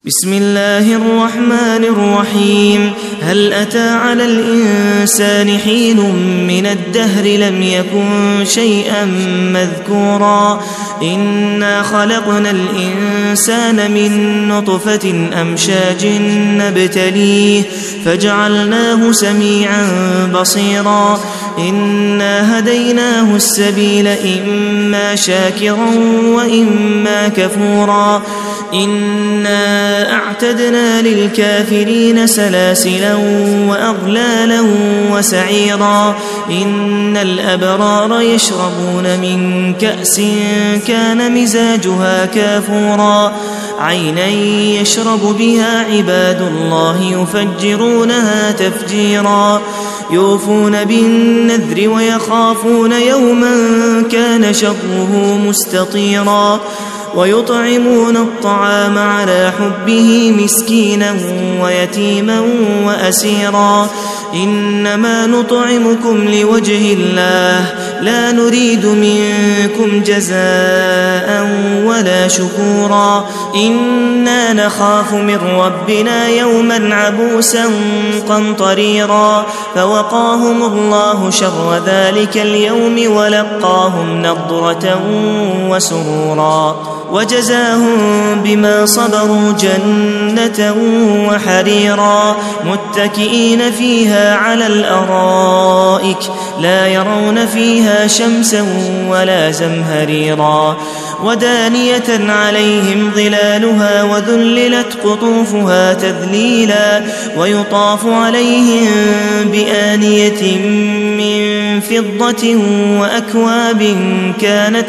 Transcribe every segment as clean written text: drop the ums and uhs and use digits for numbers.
بسم الله الرحمن الرحيم. هل أتى على الإنسان حين من الدهر لم يكن شيئا مذكورا إنا خلقنا الإنسان من نطفة أمشاج نبتليه فجعلناه سميعا بصيرا إنا هديناه السبيل إما شاكرا وإما كفورا إنا أعتدنا للكافرين سلاسلا وأغلالا وسعيرا إن الأبرار يشربون من كأس كان مزاجها كافورا عينا يشرب بها عباد الله يفجرونها تفجيرا يوفون بالنذر ويخافون يوما كان شره مستطيرا ويطعمون الطعام على حبه مسكينا ويتيما وأسيرا إنما نطعمكم لوجه الله لا نريد منكم جزاء ولا شكورا إنا نخاف من ربنا يوما عبوسا قمطريرا فوقاهم الله شر ذلك اليوم ولقاهم نضرة وسرورا وجزاهم بما صبروا جنة وحريرا متكئين فيها على الأرائك لا يرون فيها شمسا ولا زمهريرا ودانية عليهم ظلالها وذللت قطوفها تذليلا ويطاف عليهم بآنية من فضة وأكواب كانت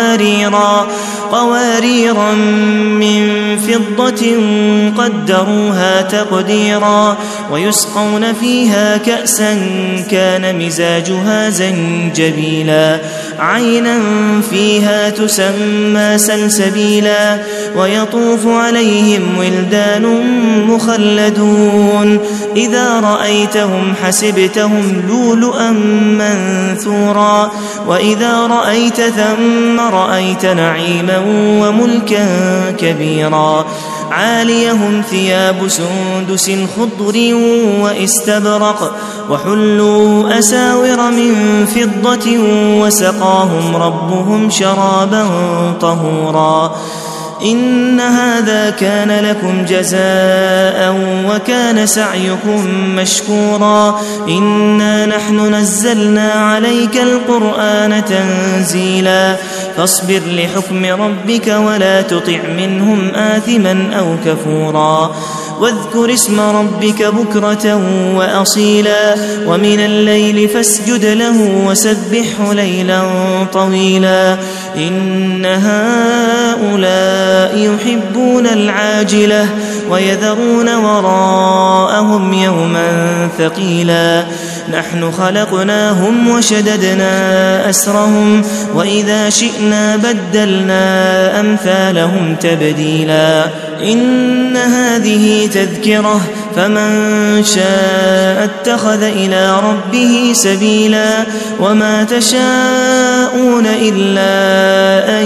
قواريرا من فضة قدروها تقديرا ويسقون فيها كأسا كان مزاجها زنجبيلا عينا فيها تسمى سلسبيلا ويطوف عليهم ولدان مخلدون إذا رأيتهم حسبتهم لؤلؤا منثورا وإذا رأيت ثم رأيت نعيما وملكا كبيرا عاليهم ثياب سندس خضر واستبرق وحلوا أساور من فضة وسقاهم ربهم شرابا طهورا إن هذا كان لكم جزاء وكان سعيكم مشكورا إنا نحن نزلنا عليك القرآن تنزيلا فاصبر لحكم ربك ولا تطع منهم آثما أو كفورا واذكر اسم ربك بكرة وأصيلا ومن الليل فاسجد له وسبحه ليلا طويلا إن هؤلاء يحبون العاجلة ويذرون وراءهم يوما ثقيلا نحن خلقناهم وشددنا أسرهم وإذا شئنا بدلنا أمثالهم تبديلا إن هذه تذكرة فمن شاء اتخذ إلى ربه سبيلا وما تشاءون إلا أن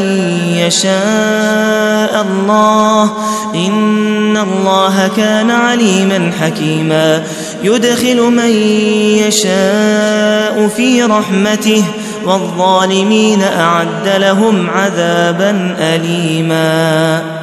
يشاء الله إن الله كان عليما حكيما يدخل من يشاء في رحمته والظالمين أعد لهم عذابا أليما.